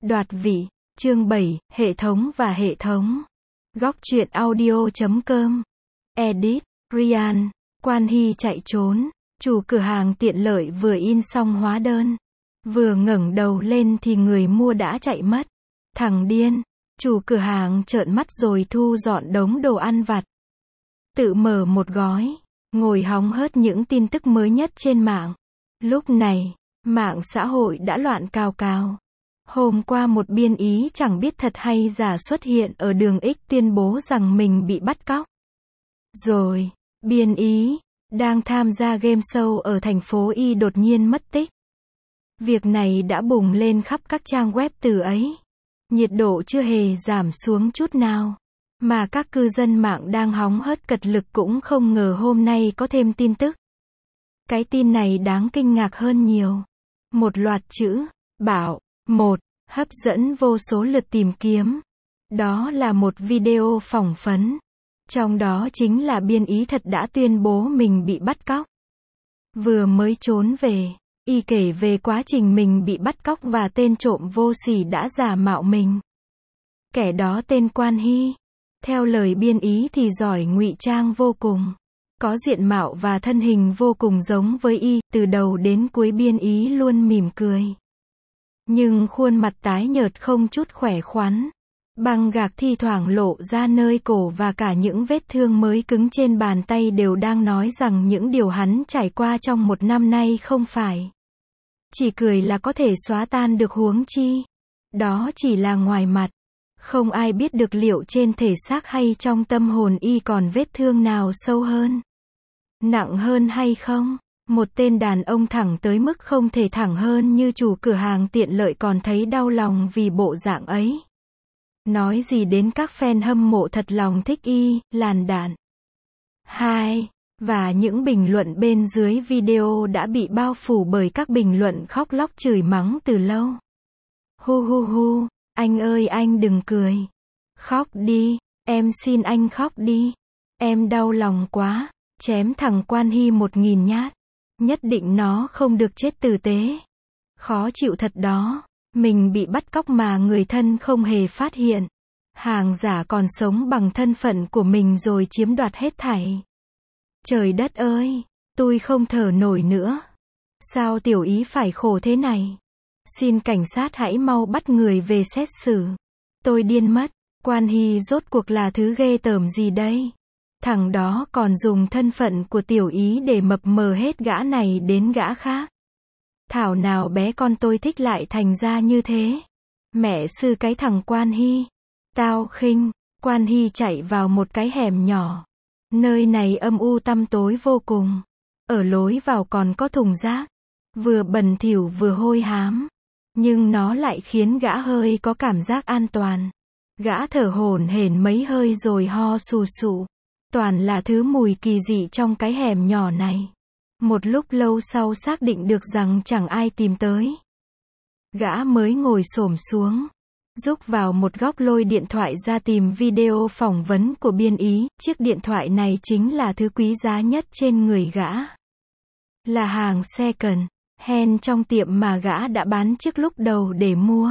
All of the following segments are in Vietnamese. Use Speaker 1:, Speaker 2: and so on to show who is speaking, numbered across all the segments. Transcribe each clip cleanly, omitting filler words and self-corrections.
Speaker 1: Đoạt vị, chương 7, hệ thống và hệ thống. Góc truyện audio.com. Edit, Ryan. Quan Hy chạy trốn. Chủ cửa hàng tiện lợi vừa in xong hóa đơn. Vừa ngẩng đầu lên thì người mua đã chạy mất. Thằng điên. Chủ cửa hàng trợn mắt rồi thu dọn đống đồ ăn vặt. Tự mở một gói. Ngồi hóng hớt những tin tức mới nhất trên mạng. Lúc này, mạng xã hội đã loạn cào cào. Hôm qua một biên ý chẳng biết thật hay giả xuất hiện ở đường X tuyên bố rằng mình bị bắt cóc. Rồi, biên ý, đang tham gia game show ở thành phố Y đột nhiên mất tích. Việc này đã bùng lên khắp các trang web từ ấy. Nhiệt độ chưa hề giảm xuống chút nào. Mà các cư dân mạng đang hóng hớt cật lực cũng không ngờ hôm nay có thêm tin tức. Cái tin này đáng kinh ngạc hơn nhiều. Một loạt chữ, bảo, hấp dẫn vô số lượt tìm kiếm. Đó là một video phỏng vấn. Trong đó chính là biên ý thật đã tuyên bố mình bị bắt cóc. Vừa mới trốn về, y kể về quá trình mình bị bắt cóc và tên trộm vô sỉ đã giả mạo mình. Kẻ đó tên Quan Hy. Theo lời biên ý thì giỏi ngụy trang vô cùng. Có diện mạo và thân hình vô cùng giống với y, từ đầu đến cuối biên ý luôn mỉm cười. Nhưng khuôn mặt tái nhợt không chút khỏe khoắn. Băng gạc thi thoảng lộ ra nơi cổ và cả những vết thương mới cứng trên bàn tay đều đang nói rằng những điều hắn trải qua trong một năm nay không phải chỉ cười là có thể xóa tan được, huống chi đó chỉ là ngoài mặt. Không ai biết được liệu trên thể xác hay trong tâm hồn y còn vết thương nào sâu hơn, nặng hơn hay không. Một tên đàn ông thẳng tới mức không thể thẳng hơn như chủ cửa hàng tiện lợi còn thấy đau lòng vì bộ dạng ấy. Nói gì đến các fan hâm mộ thật lòng thích y, làn đạn. 2. Và những bình luận bên dưới video đã bị bao phủ bởi các bình luận khóc lóc chửi mắng từ lâu. Hu, anh ơi anh đừng cười. Khóc đi, em xin anh khóc đi. Em đau lòng quá, chém thằng Quan Hy 1000 nhát. Nhất định nó không được chết tử tế. Khó chịu thật đó. Mình bị bắt cóc mà người thân không hề phát hiện. Hàng giả còn sống bằng thân phận của mình rồi chiếm đoạt hết thảy. Trời đất ơi, tôi không thở nổi nữa. Sao tiểu ý phải khổ thế này? Xin cảnh sát hãy mau bắt người về xét xử. Tôi điên mất. Quan Hy rốt cuộc là thứ ghê tởm gì đây? Thằng đó còn dùng thân phận của tiểu ý để mập mờ hết gã này đến gã khác. Thảo nào bé con tôi thích lại thành ra như thế. Mẹ sư cái thằng Quan Hy. Tao khinh. Quan Hy chạy vào một cái hẻm nhỏ. Nơi này âm u tăm tối vô cùng. Ở lối vào còn có thùng rác. Vừa bẩn thỉu vừa hôi hám. Nhưng nó lại khiến gã hơi có cảm giác an toàn. Gã thở hổn hển mấy hơi rồi ho sù sụ. Toàn là thứ mùi kỳ dị trong cái hẻm nhỏ này. Một lúc lâu sau xác định được rằng chẳng ai tìm tới. Gã mới ngồi xổm xuống. Rúc vào một góc lôi điện thoại ra tìm video phỏng vấn của biên ý. Chiếc điện thoại này chính là thứ quý giá nhất trên người gã. Là hàng second hand trong tiệm mà gã đã bán trước lúc đầu để mua.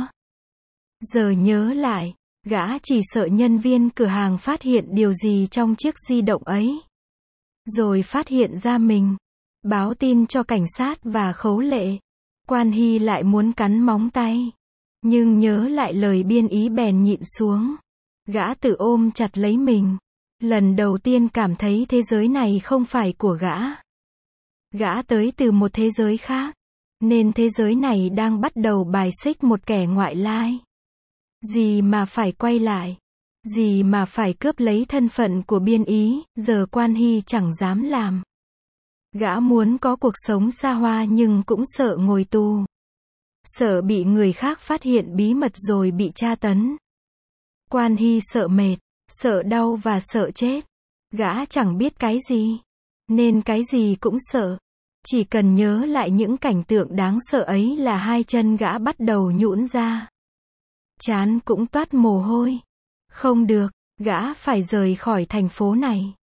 Speaker 1: Giờ nhớ lại, gã chỉ sợ nhân viên cửa hàng phát hiện điều gì trong chiếc di động ấy. Rồi phát hiện ra mình. Báo tin cho cảnh sát và khấu lệ. Quan Hy lại muốn cắn móng tay. Nhưng nhớ lại lời biên ý bèn nhịn xuống. Gã tự ôm chặt lấy mình. Lần đầu tiên cảm thấy thế giới này không phải của gã. Gã tới từ một thế giới khác. Nên thế giới này đang bắt đầu bài xích một kẻ ngoại lai. Gì mà phải quay lại. Gì mà phải cướp lấy thân phận của biên ý, giờ Quan Hy chẳng dám làm. Gã muốn có cuộc sống xa hoa nhưng cũng sợ ngồi tù. Sợ bị người khác phát hiện bí mật rồi bị tra tấn. Quan Hy sợ mệt, sợ đau và sợ chết. Gã chẳng biết cái gì. Nên cái gì cũng sợ. Chỉ cần nhớ lại những cảnh tượng đáng sợ ấy là hai chân gã bắt đầu nhũn ra. Trán cũng toát mồ hôi. Không được, gã phải rời khỏi thành phố này.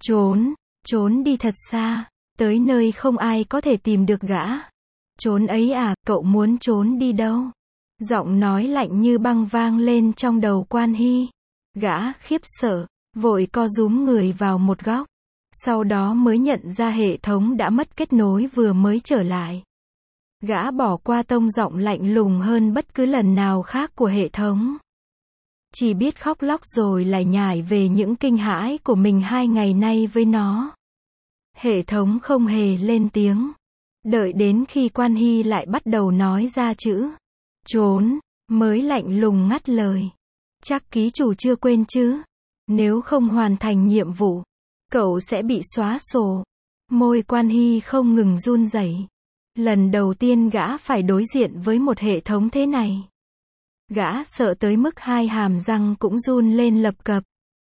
Speaker 1: Trốn đi thật xa. Tới nơi không ai có thể tìm được gã. Trốn ấy à, cậu muốn trốn đi đâu? Giọng nói lạnh như băng vang lên trong đầu Quan Hy. Gã khiếp sợ, vội co rúm người vào một góc. Sau đó mới nhận ra hệ thống đã mất kết nối vừa mới trở lại. Gã bỏ qua tông giọng lạnh lùng hơn bất cứ lần nào khác của hệ thống. Chỉ biết khóc lóc rồi lại nhải về những kinh hãi của mình 2 ngày nay với nó. Hệ thống không hề lên tiếng. Đợi đến khi Quan Hy lại bắt đầu nói ra chữ trốn, mới lạnh lùng ngắt lời. Chắc ký chủ chưa quên chứ? Nếu không hoàn thành nhiệm vụ, cậu sẽ bị xóa sổ. Môi Quan Hy không ngừng run rẩy. Lần đầu tiên gã phải đối diện với một hệ thống thế này. Gã sợ tới mức 2 hàm răng cũng run lên lập cập.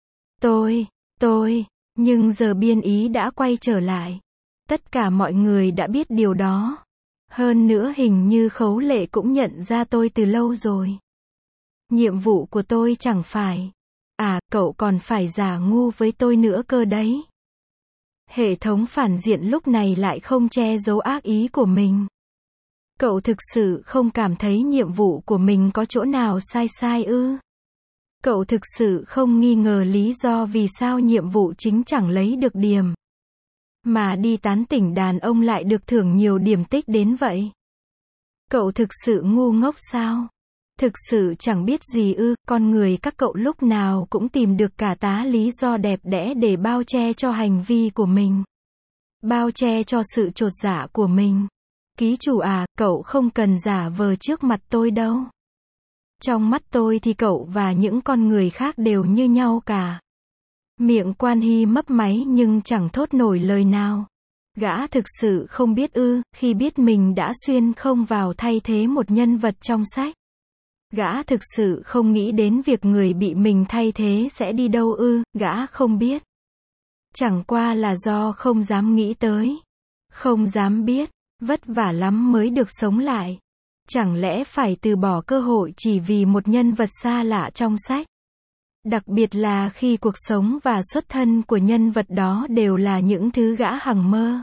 Speaker 1: Tôi, nhưng giờ Biên Ý đã quay trở lại. Tất cả mọi người đã biết điều đó. Hơn nữa hình như Khấu Lệ cũng nhận ra tôi từ lâu rồi. Nhiệm vụ của tôi chẳng phải. Cậu còn phải giả ngu với tôi nữa cơ đấy. Hệ thống phản diện lúc này lại không che giấu ác ý của mình. Cậu thực sự không cảm thấy nhiệm vụ của mình có chỗ nào sai ư? Cậu thực sự không nghi ngờ lý do vì sao nhiệm vụ chính chẳng lấy được điểm, mà đi tán tỉnh đàn ông lại được thưởng nhiều điểm tích đến vậy? Cậu thực sự ngu ngốc sao? Thực sự chẳng biết gì ư? Con người các cậu lúc nào cũng tìm được cả tá lý do đẹp đẽ để bao che cho hành vi của mình. Bao che cho sự chột dạ của mình. Ký chủ cậu không cần giả vờ trước mặt tôi đâu. Trong mắt tôi thì cậu và những con người khác đều như nhau cả. Miệng Quan Hy mấp máy nhưng chẳng thốt nổi lời nào. Gã thực sự không biết ư? Khi biết mình đã xuyên không vào thay thế một nhân vật trong sách. Gã thực sự không nghĩ đến việc người bị mình thay thế sẽ đi đâu ư? Gã không biết. Chẳng qua là do không dám nghĩ tới. Không dám biết. Vất vả lắm mới được sống lại. Chẳng lẽ phải từ bỏ cơ hội chỉ vì một nhân vật xa lạ trong sách? Đặc biệt là khi cuộc sống và xuất thân của nhân vật đó đều là những thứ gã hằng mơ.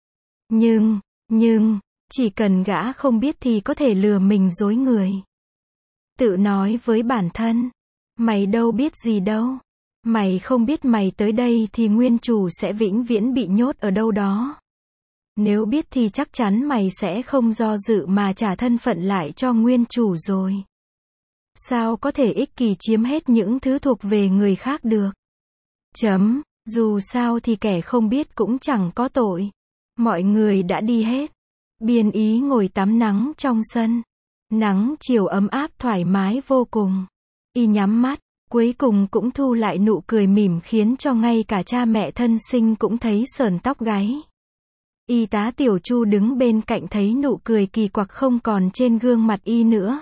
Speaker 1: Nhưng, chỉ cần gã không biết thì có thể lừa mình dối người. Tự nói với bản thân, mày đâu biết gì đâu. Mày không biết mày tới đây thì nguyên chủ sẽ vĩnh viễn bị nhốt ở đâu đó. Nếu biết thì chắc chắn mày sẽ không do dự mà trả thân phận lại cho nguyên chủ rồi. Sao có thể ích kỷ chiếm hết những thứ thuộc về người khác được? Dù sao thì kẻ không biết cũng chẳng có tội. Mọi người đã đi hết. Biên Ý ngồi tắm nắng trong sân. Nắng chiều ấm áp thoải mái vô cùng. Y nhắm mắt, cuối cùng cũng thu lại nụ cười mỉm khiến cho ngay cả cha mẹ thân sinh cũng thấy sởn tóc gáy. Y tá Tiểu Chu đứng bên cạnh thấy nụ cười kỳ quặc không còn trên gương mặt y nữa.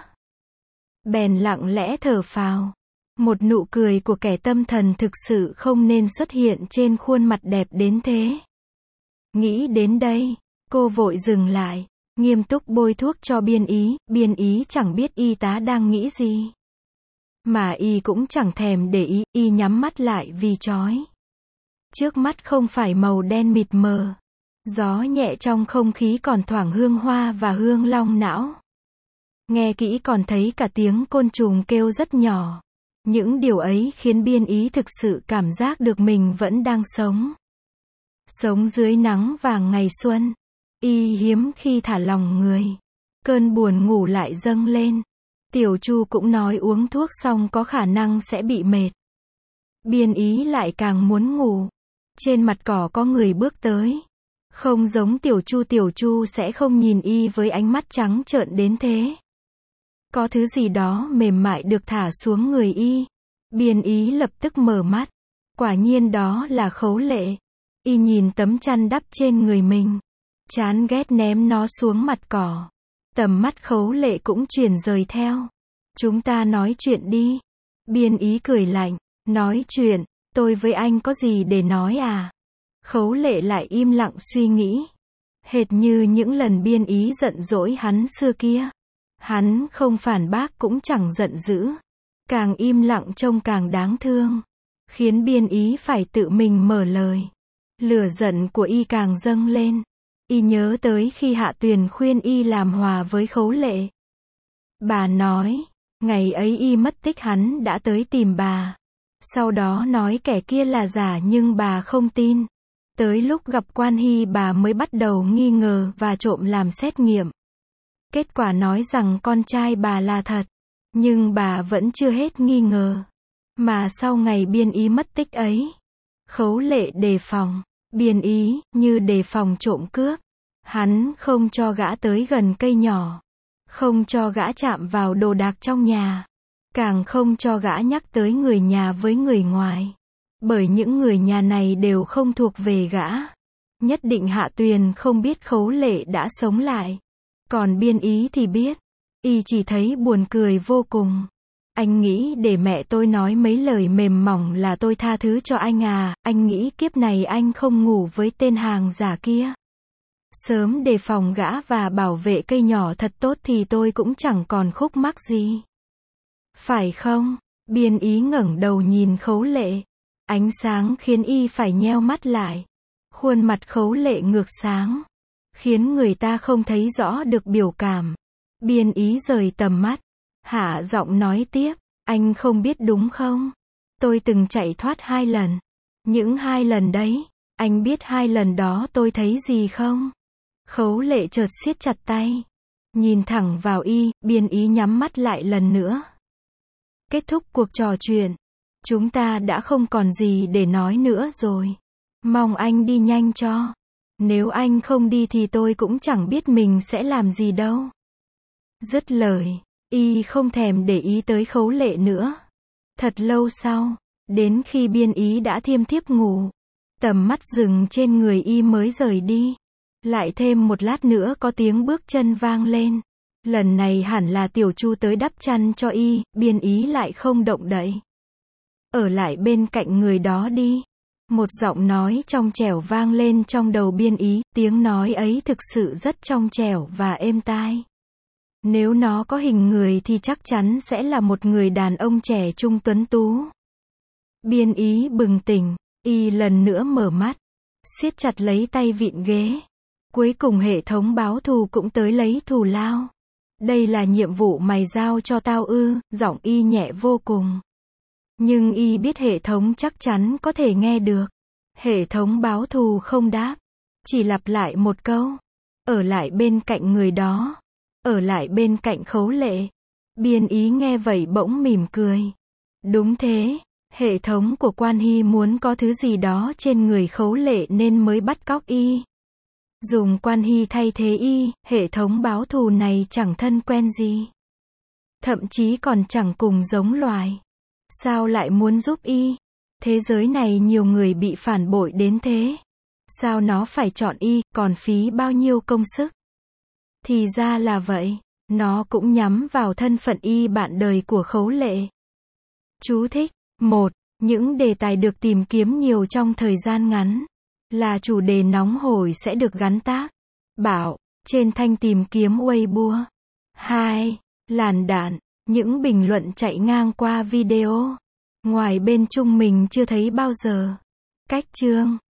Speaker 1: Bèn lặng lẽ thở phào. Một nụ cười của kẻ tâm thần thực sự không nên xuất hiện trên khuôn mặt đẹp đến thế. Nghĩ đến đây, cô vội dừng lại, nghiêm túc bôi thuốc cho Biên Ý chẳng biết y tá đang nghĩ gì. Mà y cũng chẳng thèm để ý, y nhắm mắt lại vì chói. Trước mắt không phải màu đen mịt mờ. Gió nhẹ trong không khí còn thoảng hương hoa và hương long não. Nghe kỹ còn thấy cả tiếng côn trùng kêu rất nhỏ. Những điều ấy khiến Biên Ý thực sự cảm giác được mình vẫn đang sống. Sống dưới nắng vàng ngày xuân. Y hiếm khi thả lòng người. Cơn buồn ngủ lại dâng lên. Tiểu Chu cũng nói uống thuốc xong có khả năng sẽ bị mệt. Biên Ý lại càng muốn ngủ. Trên mặt cỏ có người bước tới. Không giống Tiểu Chu sẽ không nhìn y với ánh mắt trắng trợn đến thế. Có thứ gì đó mềm mại được thả xuống người y. Biên Ý lập tức mở mắt. Quả nhiên đó là Khấu Lệ. Y nhìn tấm chăn đắp trên người mình. Chán ghét ném nó xuống mặt cỏ. Tầm mắt Khấu Lệ cũng chuyển rời theo. Chúng ta nói chuyện đi. Biên Ý cười lạnh. Nói chuyện, tôi với anh có gì để nói à? Khấu Lệ lại im lặng suy nghĩ. Hệt như những lần Biên Ý giận dỗi hắn xưa kia. Hắn không phản bác cũng chẳng giận dữ. Càng im lặng trông càng đáng thương. Khiến Biên Ý phải tự mình mở lời. Lửa giận của y càng dâng lên. Y nhớ tới khi Hạ Tuyền khuyên y làm hòa với Khấu Lệ. Bà nói, ngày ấy y mất tích hắn đã tới tìm bà. Sau đó nói kẻ kia là giả nhưng bà không tin. Tới lúc gặp Quan Hy bà mới bắt đầu nghi ngờ và trộm làm xét nghiệm. Kết quả nói rằng con trai bà là thật. Nhưng bà vẫn chưa hết nghi ngờ. Mà sau ngày Biên Ý mất tích ấy, Khấu Lệ đề phòng. Biên Ý, như đề phòng trộm cướp. Hắn không cho gã tới gần cây nhỏ. Không cho gã chạm vào đồ đạc trong nhà. Càng không cho gã nhắc tới người nhà với người ngoài. Bởi những người nhà này đều không thuộc về gã. Nhất định Hạ Tuyền không biết Khấu Lệ đã sống lại. Còn Biên Ý thì biết. Y chỉ thấy buồn cười vô cùng. Anh nghĩ để mẹ tôi nói mấy lời mềm mỏng là tôi tha thứ cho anh à, anh nghĩ kiếp này anh không ngủ với tên hàng giả kia. Sớm đề phòng gã và bảo vệ cây nhỏ thật tốt thì tôi cũng chẳng còn khúc mắc gì. Phải không? Biên Ý ngẩng đầu nhìn Khấu Lệ. Ánh sáng khiến y phải nheo mắt lại. Khuôn mặt Khấu Lệ ngược sáng, khiến người ta không thấy rõ được biểu cảm. Biên Ý rời tầm mắt, hạ giọng nói tiếp, anh không biết đúng không? Tôi từng chạy thoát 2 lần. Những 2 lần đấy, anh biết 2 lần đó tôi thấy gì không? Khấu Lệ chợt siết chặt tay, nhìn thẳng vào y. Biên Ý nhắm mắt lại lần nữa. Kết thúc cuộc trò chuyện. Chúng ta đã không còn gì để nói nữa rồi. Mong anh đi nhanh cho. Nếu anh không đi thì tôi cũng chẳng biết mình sẽ làm gì đâu. Dứt lời, y không thèm để ý tới Khấu Lệ nữa. Thật lâu sau, đến khi Biên Ý đã thiêm thiếp ngủ, tầm mắt dừng trên người y mới rời đi. Lại thêm một lát nữa có tiếng bước chân vang lên. Lần này hẳn là Tiểu Chu tới đắp chăn cho y. Biên Ý lại không động đậy. Ở lại bên cạnh người đó đi. Một giọng nói trong trẻo vang lên trong đầu Biên Ý. Tiếng nói ấy thực sự rất trong trẻo và êm tai. Nếu nó có hình người thì chắc chắn sẽ là một người đàn ông trẻ trung tuấn tú. Biên Ý bừng tỉnh, y lần nữa mở mắt, siết chặt lấy tay vịn ghế. Cuối cùng hệ thống báo thù cũng tới lấy thù lao. Đây là nhiệm vụ mày giao cho tao ư? Giọng y nhẹ vô cùng. Nhưng y biết hệ thống chắc chắn có thể nghe được. Hệ thống báo thù không đáp, chỉ lặp lại một câu. Ở lại bên cạnh người đó. Ở lại bên cạnh Khấu Lệ. Biên Ý nghe vậy bỗng mỉm cười. Đúng thế, hệ thống của Quan Hy muốn có thứ gì đó trên người Khấu Lệ nên mới bắt cóc y. Dùng Quan Hy thay thế y, hệ thống báo thù này chẳng thân quen gì. Thậm chí còn chẳng cùng giống loài. Sao lại muốn giúp y? Thế giới này nhiều người bị phản bội đến thế. Sao nó phải chọn y, còn phí bao nhiêu công sức? Thì ra là vậy, nó cũng nhắm vào thân phận y bạn đời của Khấu Lệ. Chú thích. 1. Những đề tài được tìm kiếm nhiều trong thời gian ngắn là chủ đề nóng hổi sẽ được gắn tag bảo trên thanh tìm kiếm Weibo. 2. Làn đạn, những bình luận chạy ngang qua video. Ngoài bên Trung mình chưa thấy bao giờ. Cách chương